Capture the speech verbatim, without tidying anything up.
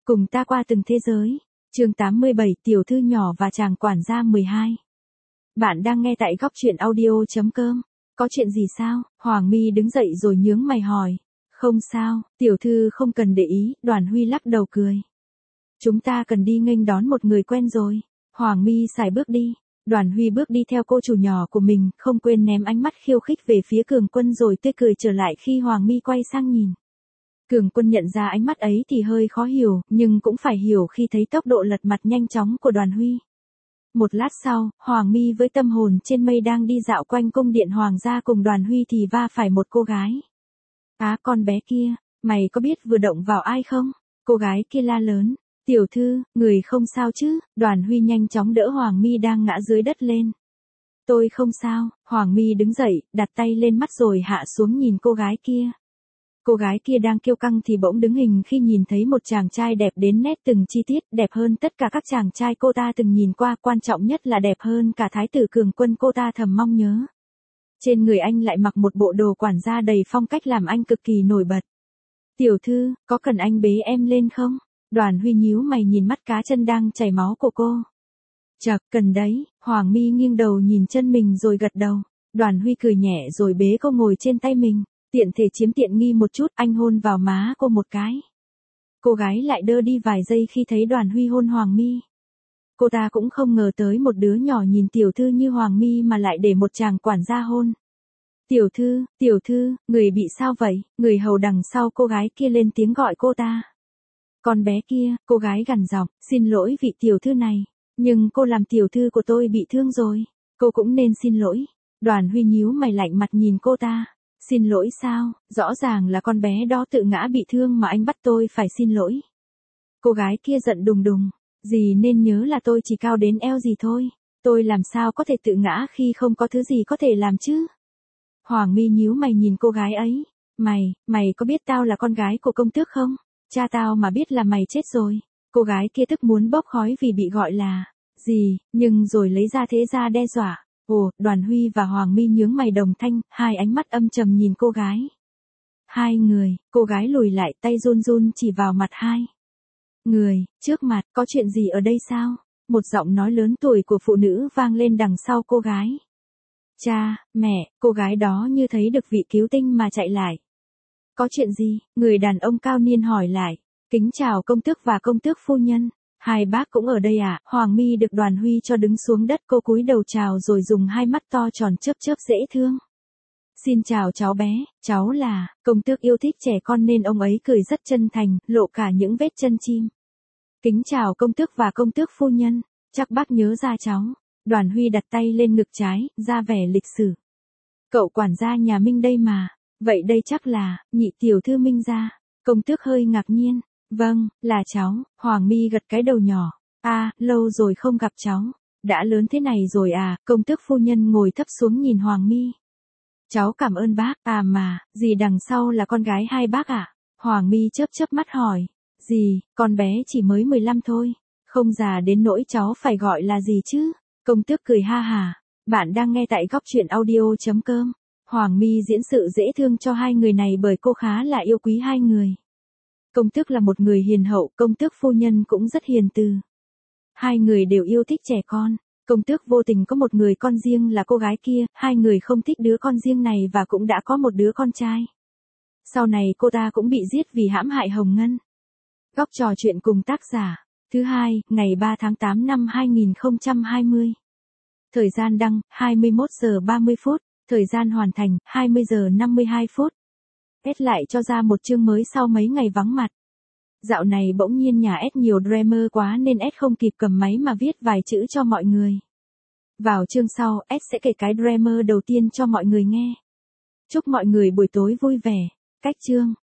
Cùng ta qua từng thế giới. Chương tám mươi bảy, tiểu thư nhỏ và chàng quản gia mười hai. Bạn đang nghe tại góc truyện audio chấm com. Có chuyện gì sao? Hoàng My đứng dậy rồi nhướng mày hỏi. Không sao, tiểu thư không cần để ý. Đoàn Huy lắc đầu cười. Chúng ta cần đi nghênh đón một người quen rồi. Hoàng My xài bước đi. Đoàn Huy bước đi theo cô chủ nhỏ của mình, không quên ném ánh mắt khiêu khích về phía Cường Quân rồi tươi cười trở lại khi Hoàng My quay sang nhìn. Cường Quân nhận ra ánh mắt ấy thì hơi khó hiểu, nhưng cũng phải hiểu khi thấy tốc độ lật mặt nhanh chóng của Đoàn Huy. Một lát sau, Hoàng My với tâm hồn trên mây đang đi dạo quanh cung điện hoàng gia cùng Đoàn Huy thì va phải một cô gái. Á, con bé kia, mày có biết vừa động vào ai không? Cô gái kia la lớn. Tiểu thư, người không sao chứ? Đoàn Huy nhanh chóng đỡ Hoàng My đang ngã dưới đất lên. Tôi không sao. Hoàng My đứng dậy, đặt tay lên mắt rồi hạ xuống nhìn cô gái kia. Cô gái kia đang kiêu căng thì bỗng đứng hình khi nhìn thấy một chàng trai đẹp đến nét từng chi tiết, đẹp hơn tất cả các chàng trai cô ta từng nhìn qua, quan trọng nhất là đẹp hơn cả thái tử Cường Quân cô ta thầm mong nhớ. Trên người anh lại mặc một bộ đồ quản gia đầy phong cách làm anh cực kỳ nổi bật. Tiểu thư, có cần anh bế em lên không? Đoàn Huy nhíu mày nhìn mắt cá chân đang chảy máu của cô. Chậc, cần đấy. Hoàng My nghiêng đầu nhìn chân mình rồi gật đầu. Đoàn Huy cười nhẹ rồi bế cô ngồi trên tay mình. Tiện thể chiếm tiện nghi một chút, anh hôn vào má cô một cái. Cô gái lại đơ đi vài giây khi thấy Đoàn Huy hôn Hoàng My. Cô ta cũng không ngờ tới một đứa nhỏ nhìn tiểu thư như Hoàng My mà lại để một chàng quản gia hôn. Tiểu thư, tiểu thư, người bị sao vậy? Người hầu đằng sau cô gái kia lên tiếng gọi cô ta. Con bé kia, cô gái gằn giọng, xin lỗi vị tiểu thư này, nhưng cô làm tiểu thư của tôi bị thương rồi, cô cũng nên xin lỗi. Đoàn Huy nhíu mày lạnh mặt nhìn cô ta. Xin lỗi sao? Rõ ràng là con bé đó tự ngã bị thương mà anh bắt tôi phải xin lỗi. Cô gái kia giận đùng đùng. Dì nên nhớ là tôi chỉ cao đến eo gì thôi. Tôi làm sao có thể tự ngã khi không có thứ gì có thể làm chứ? Hoàng My nhíu mày nhìn cô gái ấy. Mày, mày có biết tao là con gái của công tước không? Cha tao mà biết là mày chết rồi. Cô gái kia tức muốn bốc khói vì bị gọi là gì, nhưng rồi lấy ra thế ra đe dọa. Ồ, Đoàn Huy và Hoàng My nhướng mày đồng thanh, hai ánh mắt âm trầm nhìn cô gái. Hai người, cô gái lùi lại, tay run run chỉ vào mặt hai người, trước mặt, có chuyện gì ở đây sao? Một giọng nói lớn tuổi của phụ nữ vang lên đằng sau cô gái. Cha, mẹ, cô gái đó như thấy được vị cứu tinh mà chạy lại. Có chuyện gì? Người đàn ông cao niên hỏi lại. Kính chào công tước và công tước phu nhân. Hai bác cũng ở đây à? Hoàng My được Đoàn Huy cho đứng xuống đất, cô cúi đầu chào rồi dùng hai mắt to tròn chớp chớp dễ thương. Xin chào cháu bé, cháu là, công tước yêu thích trẻ con nên ông ấy cười rất chân thành, lộ cả những vết chân chim. Kính chào công tước và công tước phu nhân, chắc bác nhớ ra cháu. Đoàn Huy đặt tay lên ngực trái, ra vẻ lịch sử. Cậu quản gia nhà Minh đây mà, vậy đây chắc là, nhị tiểu thư Minh gia. Công tước hơi ngạc nhiên. Vâng, là cháu. Hoàng My gật cái đầu nhỏ. À, lâu rồi không gặp cháu. Đã lớn thế này rồi à? Công tước phu nhân ngồi thấp xuống nhìn Hoàng My. Cháu cảm ơn bác. À mà, dì đằng sau là con gái hai bác à? Hoàng My chớp chớp mắt hỏi. Dì, con bé chỉ mới mười lăm thôi. Không già đến nỗi cháu phải gọi là gì chứ? Công tước cười ha hà. Bạn đang nghe tại góc truyện audio chấm com. Hoàng My diễn sự dễ thương cho hai người này bởi cô khá là yêu quý hai người. Công tước là một người hiền hậu, công tước phu nhân cũng rất hiền từ. Hai người đều yêu thích trẻ con. Công tước vô tình có một người con riêng là cô gái kia, hai người không thích đứa con riêng này và cũng đã có một đứa con trai. Sau này cô ta cũng bị giết vì hãm hại Hồng Ngân. Góc trò chuyện cùng tác giả. Thứ hai, ngày ba tháng tám năm hai nghìn không trăm hai mươi. Thời gian đăng, hai mươi mốt giờ ba mươi phút. Thời gian hoàn thành, hai mươi giờ năm mươi hai phút. S lại cho ra một chương mới sau mấy ngày vắng mặt. Dạo này bỗng nhiên nhà S nhiều drama quá nên S không kịp cầm máy mà viết vài chữ cho mọi người. Vào chương sau, S sẽ kể cái drama đầu tiên cho mọi người nghe. Chúc mọi người buổi tối vui vẻ. Cách chương.